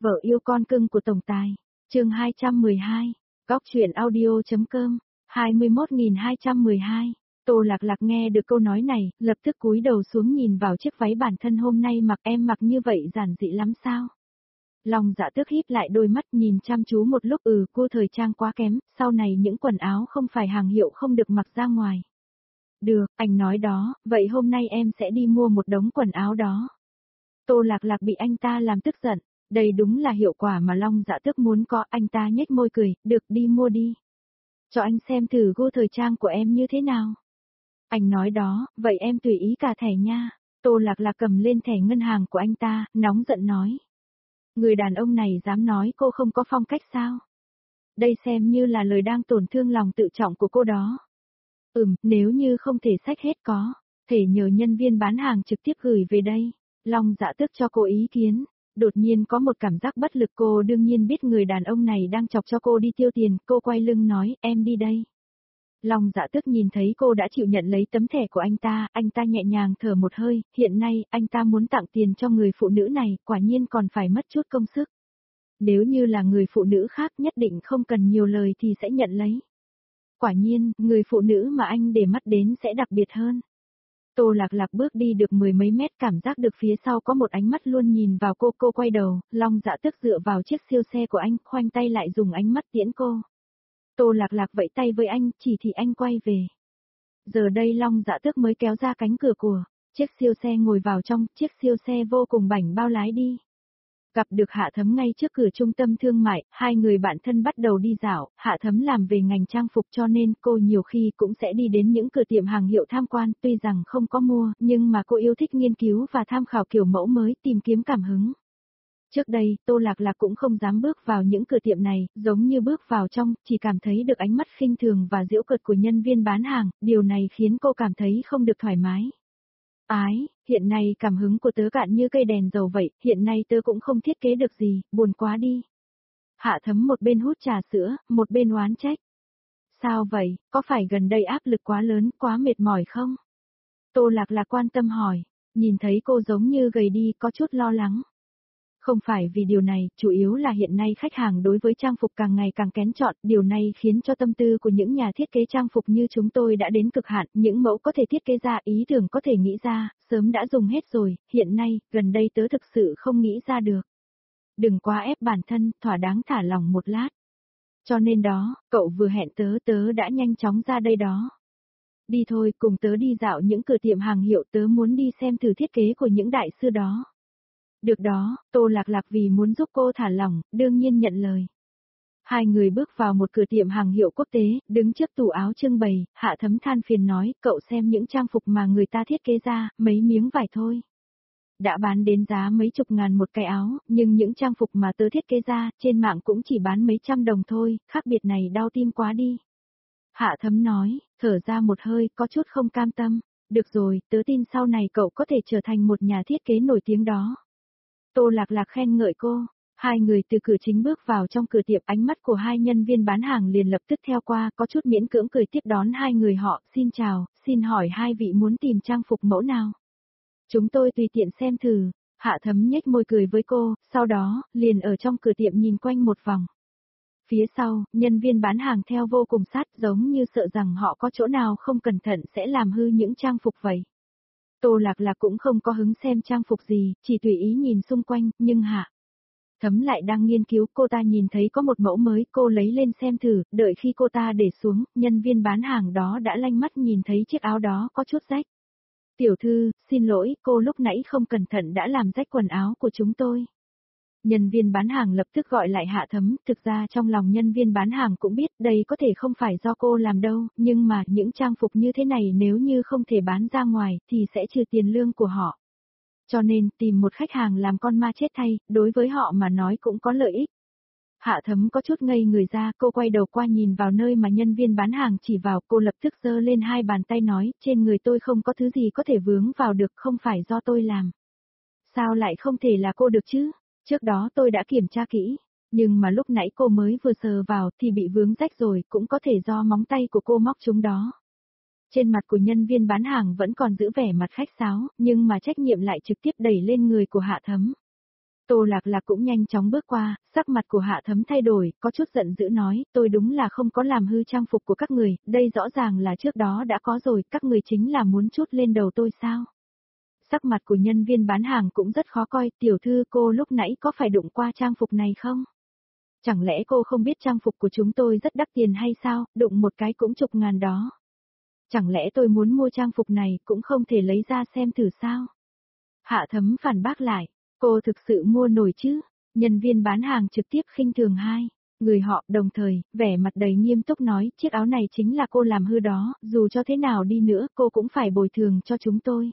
Vợ yêu con cưng của tổng tài. Chương 212. Góc truyện audio.com. 21.212. Tô Lạc Lạc nghe được câu nói này, lập tức cúi đầu xuống nhìn vào chiếc váy bản thân hôm nay mặc, em mặc như vậy giản dị lắm sao? Long Dạ Tước híp lại đôi mắt nhìn chăm chú một lúc, cô thời trang quá kém, sau này những quần áo không phải hàng hiệu không được mặc ra ngoài. Được, anh nói đó, vậy hôm nay em sẽ đi mua một đống quần áo đó. Tô Lạc Lạc bị anh ta làm tức giận, đây đúng là hiệu quả mà Long Dạ Tước muốn có. Anh ta nhếch môi cười, được, đi mua đi. Cho anh xem thử gu thời trang của em như thế nào. Anh nói đó, vậy em tùy ý cả thẻ nha. Tô Lạc Lạc cầm lên thẻ ngân hàng của anh ta, nóng giận nói. Người đàn ông này dám nói cô không có phong cách sao? Đây xem như là lời đang tổn thương lòng tự trọng của cô đó. Nếu như không thể xách hết có, thể nhờ nhân viên bán hàng trực tiếp gửi về đây. Long Dạ Tước cho cô ý kiến. Đột nhiên có một cảm giác bất lực, cô đương nhiên biết người đàn ông này đang chọc cho cô đi tiêu tiền, cô quay lưng nói, em đi đây. Long Dạ Tước nhìn thấy cô đã chịu nhận lấy tấm thẻ của anh ta nhẹ nhàng thở một hơi, hiện nay, anh ta muốn tặng tiền cho người phụ nữ này, quả nhiên còn phải mất chút công sức. Nếu như là người phụ nữ khác nhất định không cần nhiều lời thì sẽ nhận lấy. Quả nhiên, người phụ nữ mà anh để mắt đến sẽ đặc biệt hơn. Tô Lạc Lạc bước đi được mười mấy mét, cảm giác được phía sau có một ánh mắt luôn nhìn vào cô quay đầu, Long Dạ Tước dựa vào chiếc siêu xe của anh, khoanh tay lại dùng ánh mắt tiễn cô. Tô Lạc Lạc vẫy tay với anh, chỉ thị anh quay về. Giờ đây Long Dạ Tước mới kéo ra cánh cửa của chiếc siêu xe, ngồi vào trong, chiếc siêu xe vô cùng bảnh bao lái đi. Gặp được Hạ Thấm ngay trước cửa trung tâm thương mại, hai người bạn thân bắt đầu đi dạo. Hạ Thấm làm về ngành trang phục cho nên cô nhiều khi cũng sẽ đi đến những cửa tiệm hàng hiệu tham quan, tuy rằng không có mua, nhưng mà cô yêu thích nghiên cứu và tham khảo kiểu mẫu mới, tìm kiếm cảm hứng. Trước đây, Tô Lạc Lạc cũng không dám bước vào những cửa tiệm này, giống như bước vào trong, chỉ cảm thấy được ánh mắt khinh thường và giễu cợt của nhân viên bán hàng, điều này khiến cô cảm thấy không được thoải mái. Hiện nay cảm hứng của tớ cạn như cây đèn dầu vậy, hiện nay tớ cũng không thiết kế được gì, buồn quá đi. Hạ Thấm một bên hút trà sữa, một bên oán trách. Sao vậy, có phải gần đây áp lực quá lớn, quá mệt mỏi không? Tô Lạc Lạc quan tâm hỏi, nhìn thấy cô giống như gầy đi, có chút lo lắng. Không phải vì điều này, chủ yếu là hiện nay khách hàng đối với trang phục càng ngày càng kén chọn, điều này khiến cho tâm tư của những nhà thiết kế trang phục như chúng tôi đã đến cực hạn, những mẫu có thể thiết kế ra, ý tưởng có thể nghĩ ra, sớm đã dùng hết rồi, hiện nay, gần đây tớ thực sự không nghĩ ra được. Đừng quá ép bản thân, thỏa đáng thả lỏng một lát. Cho nên đó, cậu vừa hẹn tớ đã nhanh chóng ra đây đó. Đi thôi, cùng tớ đi dạo những cửa tiệm hàng hiệu, tớ muốn đi xem thử thiết kế của những đại sư đó. Được đó, Tô Lạc Lạc vì muốn giúp cô thả lỏng, đương nhiên nhận lời. Hai người bước vào một cửa tiệm hàng hiệu quốc tế, đứng trước tủ áo trưng bày, Hạ Thấm than phiền nói, cậu xem những trang phục mà người ta thiết kế ra, mấy miếng vải thôi. Đã bán đến giá mấy chục ngàn một cái áo, nhưng những trang phục mà tớ thiết kế ra, trên mạng cũng chỉ bán mấy trăm đồng thôi, khác biệt này đau tim quá đi. Hạ Thấm nói, thở ra một hơi, có chút không cam tâm, được rồi, tớ tin sau này cậu có thể trở thành một nhà thiết kế nổi tiếng đó. Tô Lạc Lạc khen ngợi cô, hai người từ cửa chính bước vào trong cửa tiệm, ánh mắt của hai nhân viên bán hàng liền lập tức theo qua, có chút miễn cưỡng cười tiếp đón hai người họ, xin chào, xin hỏi hai vị muốn tìm trang phục mẫu nào? Chúng tôi tùy tiện xem thử. Hạ Thấm nhếch môi cười với cô, sau đó, liền ở trong cửa tiệm nhìn quanh một vòng. Phía sau, nhân viên bán hàng theo vô cùng sát, giống như sợ rằng họ có chỗ nào không cẩn thận sẽ làm hư những trang phục vậy. Tô Lạc Lạc cũng không có hứng xem trang phục gì, chỉ tùy ý nhìn xung quanh, nhưng Hạ Thấm lại đang nghiên cứu, cô ta nhìn thấy có một mẫu mới, cô lấy lên xem thử, đợi khi cô ta để xuống, nhân viên bán hàng đó đã lanh mắt nhìn thấy chiếc áo đó có chút rách. Tiểu thư, xin lỗi, cô lúc nãy không cẩn thận đã làm rách quần áo của chúng tôi. Nhân viên bán hàng lập tức gọi lại Hạ Thấm, thực ra trong lòng nhân viên bán hàng cũng biết đây có thể không phải do cô làm đâu, nhưng mà những trang phục như thế này nếu như không thể bán ra ngoài thì sẽ trừ tiền lương của họ. Cho nên tìm một khách hàng làm con ma chết thay, đối với họ mà nói cũng có lợi ích. Hạ Thấm có chút ngây người ra, cô quay đầu qua nhìn vào nơi mà nhân viên bán hàng chỉ vào, cô lập tức giơ lên hai bàn tay nói, trên người tôi không có thứ gì có thể vướng vào được, không phải do tôi làm. Sao lại không thể là cô được chứ? Trước đó tôi đã kiểm tra kỹ, nhưng mà lúc nãy cô mới vừa sờ vào thì bị vướng rách rồi, cũng có thể do móng tay của cô móc chúng đó. Trên mặt của nhân viên bán hàng vẫn còn giữ vẻ mặt khách sáo, nhưng mà trách nhiệm lại trực tiếp đẩy lên người của Hạ Thấm. Tô Lạc Lạc cũng nhanh chóng bước qua, sắc mặt của Hạ Thấm thay đổi, có chút giận dữ nói, tôi đúng là không có làm hư trang phục của các người, đây rõ ràng là trước đó đã có rồi, các người chính là muốn trút lên đầu tôi sao? Sắc mặt của nhân viên bán hàng cũng rất khó coi, tiểu thư cô lúc nãy có phải đụng qua trang phục này không? Chẳng lẽ cô không biết trang phục của chúng tôi rất đắt tiền hay sao, đụng một cái cũng chục ngàn đó. Chẳng lẽ tôi muốn mua trang phục này cũng không thể lấy ra xem thử sao? Hạ Thấm phản bác lại, cô thực sự mua nổi chứ? Nhân viên bán hàng trực tiếp khinh thường hai người họ, đồng thời, vẻ mặt đầy nghiêm túc nói, chiếc áo này chính là cô làm hư đó, dù cho thế nào đi nữa cô cũng phải bồi thường cho chúng tôi.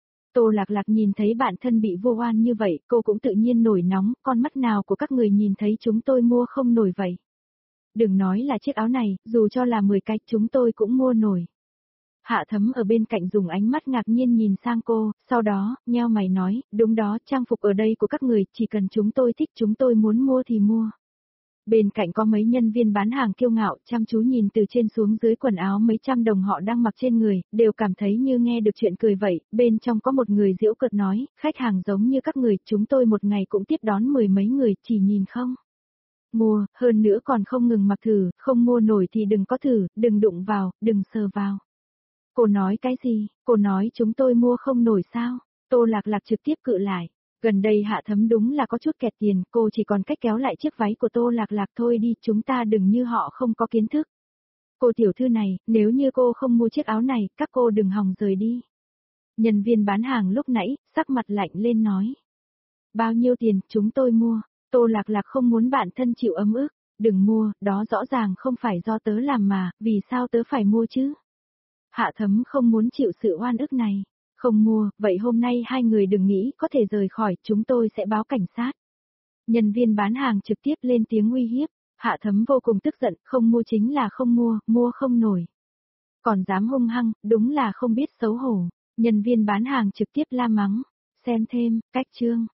Tô Lạc Lạc nhìn thấy bạn thân bị vô oan như vậy, cô cũng tự nhiên nổi nóng, con mắt nào của các người nhìn thấy chúng tôi mua không nổi vậy. Đừng nói là chiếc áo này, dù cho là 10 cái chúng tôi cũng mua nổi. Hạ Thấm ở bên cạnh dùng ánh mắt ngạc nhiên nhìn sang cô, sau đó, nheo mày nói, đúng đó, trang phục ở đây của các người, chỉ cần chúng tôi thích chúng tôi muốn mua thì mua. Bên cạnh có mấy nhân viên bán hàng kiêu ngạo, chăm chú nhìn từ trên xuống dưới quần áo mấy trăm đồng họ đang mặc trên người, đều cảm thấy như nghe được chuyện cười vậy, bên trong có một người giễu cợt nói, khách hàng giống như các người, chúng tôi một ngày cũng tiếp đón 10 mấy người, chỉ nhìn không. Mua, hơn nữa còn không ngừng mặc thử, không mua nổi thì đừng có thử, đừng đụng vào, đừng sờ vào. Cô nói cái gì, cô nói chúng tôi mua không nổi sao? Tô Lạc Lạc trực tiếp cự lại. Gần đây Hạ Thấm đúng là có chút kẹt tiền, cô chỉ còn cách kéo lại chiếc váy của Tô Lạc Lạc thôi đi, chúng ta đừng như họ không có kiến thức. Cô tiểu thư này, nếu như cô không mua chiếc áo này, các cô đừng hòng rời đi. Nhân viên bán hàng lúc nãy, sắc mặt lạnh lên nói. Bao nhiêu tiền, chúng tôi mua. Tô Lạc Lạc không muốn bạn thân chịu ấm ức. Đừng mua, đó rõ ràng không phải do tớ làm mà, vì sao tớ phải mua chứ? Hạ Thấm không muốn chịu sự oan ức này. Không mua, vậy hôm nay hai người đừng nghĩ có thể rời khỏi, chúng tôi sẽ báo cảnh sát. Nhân viên bán hàng trực tiếp lên tiếng uy hiếp. Hạ Thấm vô cùng tức giận, không mua chính là không mua, mua không nổi. Còn dám hung hăng, đúng là không biết xấu hổ. Nhân viên bán hàng trực tiếp la mắng. Xem thêm, cách chương.